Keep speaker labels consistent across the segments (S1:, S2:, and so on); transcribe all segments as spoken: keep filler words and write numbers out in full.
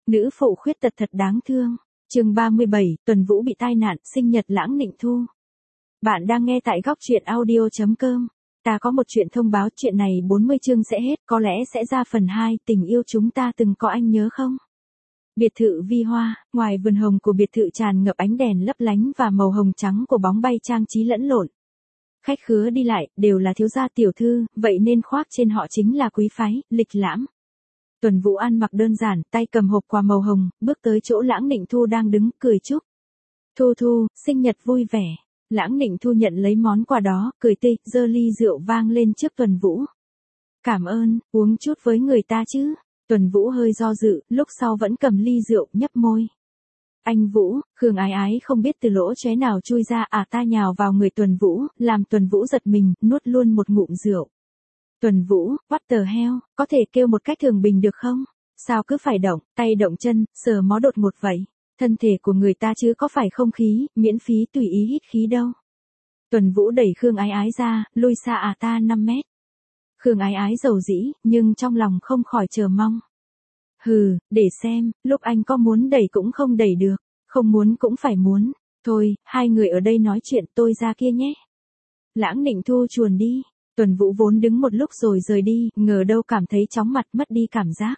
S1: Nữ phụ khuyết tật thật đáng thương. Chương ba mươi bảy, Tuần Vũ bị tai nạn, sinh nhật Lãng Nịnh Thu. Bạn đang nghe tại góc truyện audio chấm com. Ta có một chuyện thông báo, chuyện này bốn mươi chương sẽ hết, có lẽ sẽ ra phần hai, tình yêu chúng ta từng có anh nhớ không? Biệt thự Vi Hoa, ngoài vườn hồng của biệt thự tràn ngập ánh đèn lấp lánh và màu hồng trắng của bóng bay trang trí lẫn lộn. Khách khứa đi lại, đều là thiếu gia tiểu thư, vậy nên khoác trên họ chính là quý phái, lịch lãm. Tuần Vũ ăn mặc đơn giản, tay cầm hộp quà màu hồng, bước tới chỗ Lãng Nịnh Thu đang đứng, cười chúc. Thu Thu, sinh nhật vui vẻ. Lãng Nịnh Thu nhận lấy món quà đó, cười tươi, giơ ly rượu vang lên trước Tuần Vũ. Cảm ơn, uống chút với người ta chứ. Tuần Vũ hơi do dự, lúc sau vẫn cầm ly rượu, nhấp môi. Anh Vũ, Khương Ái Ái không biết từ lỗ chóe nào chui ra à ta nhào vào người Tuần Vũ, làm Tuần Vũ giật mình, nuốt luôn một ngụm rượu. Tuần Vũ, what the hell, có thể kêu một cách thường bình được không? Sao cứ phải động, tay động chân, sờ mó đột ngột vậy? Thân thể của người ta chứ có phải không khí, miễn phí tùy ý hít khí đâu. Tuần Vũ đẩy Khương Ái Ái ra, lui xa à ta năm mét. Khương Ái Ái dầu dĩ, nhưng trong lòng không khỏi chờ mong. Hừ, để xem, lúc anh có muốn đẩy cũng không đẩy được, không muốn cũng phải muốn. Thôi, hai người ở đây nói chuyện, tôi ra kia nhé. Lãng Nịnh Thu chuồn đi. Tuần Vũ vốn đứng một lúc rồi rời đi, ngờ đâu cảm thấy chóng mặt, mất đi cảm giác.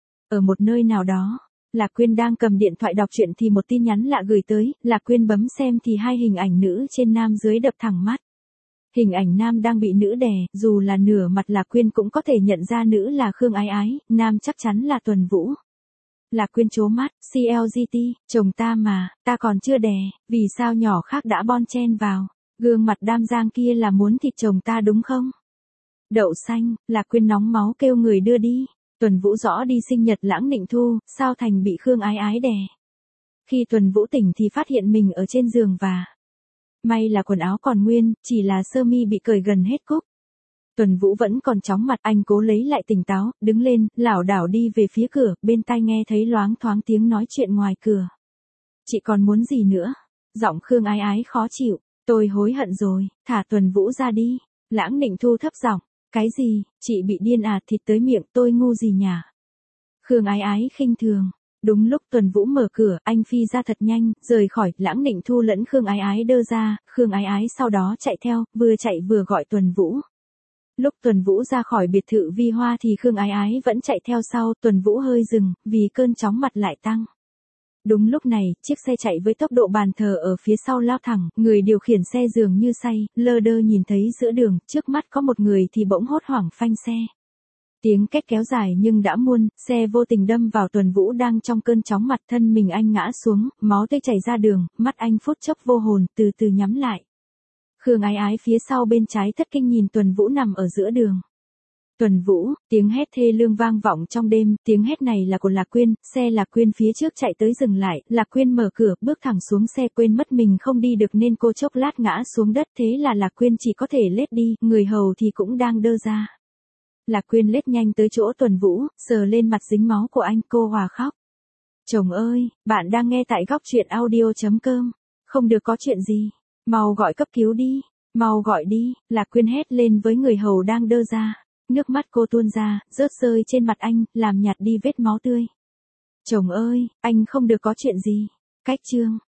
S1: Ở một nơi nào đó, Lạc Quyên đang cầm điện thoại đọc truyện thì một tin nhắn lạ gửi tới, Lạc Quyên bấm xem thì hai hình ảnh nữ trên nam dưới đập thẳng mắt. Hình ảnh nam đang bị nữ đè, dù là nửa mặt Lạc Quyên cũng có thể nhận ra nữ là Khương Ái Ái, nam chắc chắn là Tuần Vũ. Lạc Quyên trố mắt, xê lờ giê tê, chồng ta mà, ta còn chưa đè, vì sao nhỏ khác đã bon chen vào. Gương mặt đam giang kia là muốn thịt chồng ta đúng không? Đậu xanh, Lạc Quyên nóng máu kêu người đưa đi. Tuần Vũ rõ đi sinh nhật Lãng Nịnh Thu, sao thành bị Khương Ái Ái đè. Khi Tuần Vũ tỉnh thì phát hiện mình ở trên giường và may là quần áo còn nguyên, chỉ là sơ mi bị cởi gần hết cúc. Tuần Vũ vẫn còn chóng mặt, anh cố lấy lại tỉnh táo, đứng lên, lảo đảo đi về phía cửa, bên tai nghe thấy loáng thoáng tiếng nói chuyện ngoài cửa. Chị còn muốn gì nữa? Giọng Khương Ái Ái khó chịu. Tôi hối hận rồi, thả Tuần Vũ ra đi. Lãng Nịnh Thu thấp giọng, cái gì, chị bị điên à, thịt tới miệng tôi ngu gì nhả. Khương Ái Ái khinh thường. Đúng lúc Tuần Vũ mở cửa, anh phi ra thật nhanh, rời khỏi, Lãng Nịnh Thu lẫn Khương Ái Ái đơ ra, Khương Ái Ái sau đó chạy theo, vừa chạy vừa gọi Tuần Vũ. Lúc Tuần Vũ ra khỏi biệt thự Vi Hoa thì Khương Ái Ái vẫn chạy theo sau, Tuần Vũ hơi dừng, vì cơn chóng mặt lại tăng. Đúng lúc này, chiếc xe chạy với tốc độ bàn thờ ở phía sau lao thẳng, người điều khiển xe dường như say, lơ đơ nhìn thấy giữa đường, trước mắt có một người thì bỗng hốt hoảng phanh xe. Tiếng két kéo dài nhưng đã muôn, xe vô tình đâm vào Tuần Vũ đang trong cơn chóng mặt, thân mình anh ngã xuống, máu tươi chảy ra đường, mắt anh phút chốc vô hồn, từ từ nhắm lại. Khương Ái Ái phía sau bên trái thất kinh nhìn Tuần Vũ nằm ở giữa đường. Tuần Vũ, tiếng hét thê lương vang vọng trong đêm, tiếng hét này là của Lạc Quyên, xe Lạc Quyên phía trước chạy tới dừng lại, Lạc Quyên mở cửa, bước thẳng xuống xe, quên mất mình không đi được nên cô chốc lát ngã xuống đất, thế là Lạc Quyên chỉ có thể lết đi, người hầu thì cũng đang đơ ra. Lạc Quyên lết nhanh tới chỗ Tuần Vũ, sờ lên mặt dính máu của anh, cô hòa khóc. Chồng ơi, bạn đang nghe tại góc truyện audio chấm com, không được có chuyện gì, mau gọi cấp cứu đi, mau gọi đi, Lạc Quyên hét lên với người hầu đang đơ ra. Nước mắt cô tuôn ra, rớt rơi trên mặt anh, làm nhạt đi vết máu tươi. Chồng ơi, anh không được có chuyện gì. Cách chương.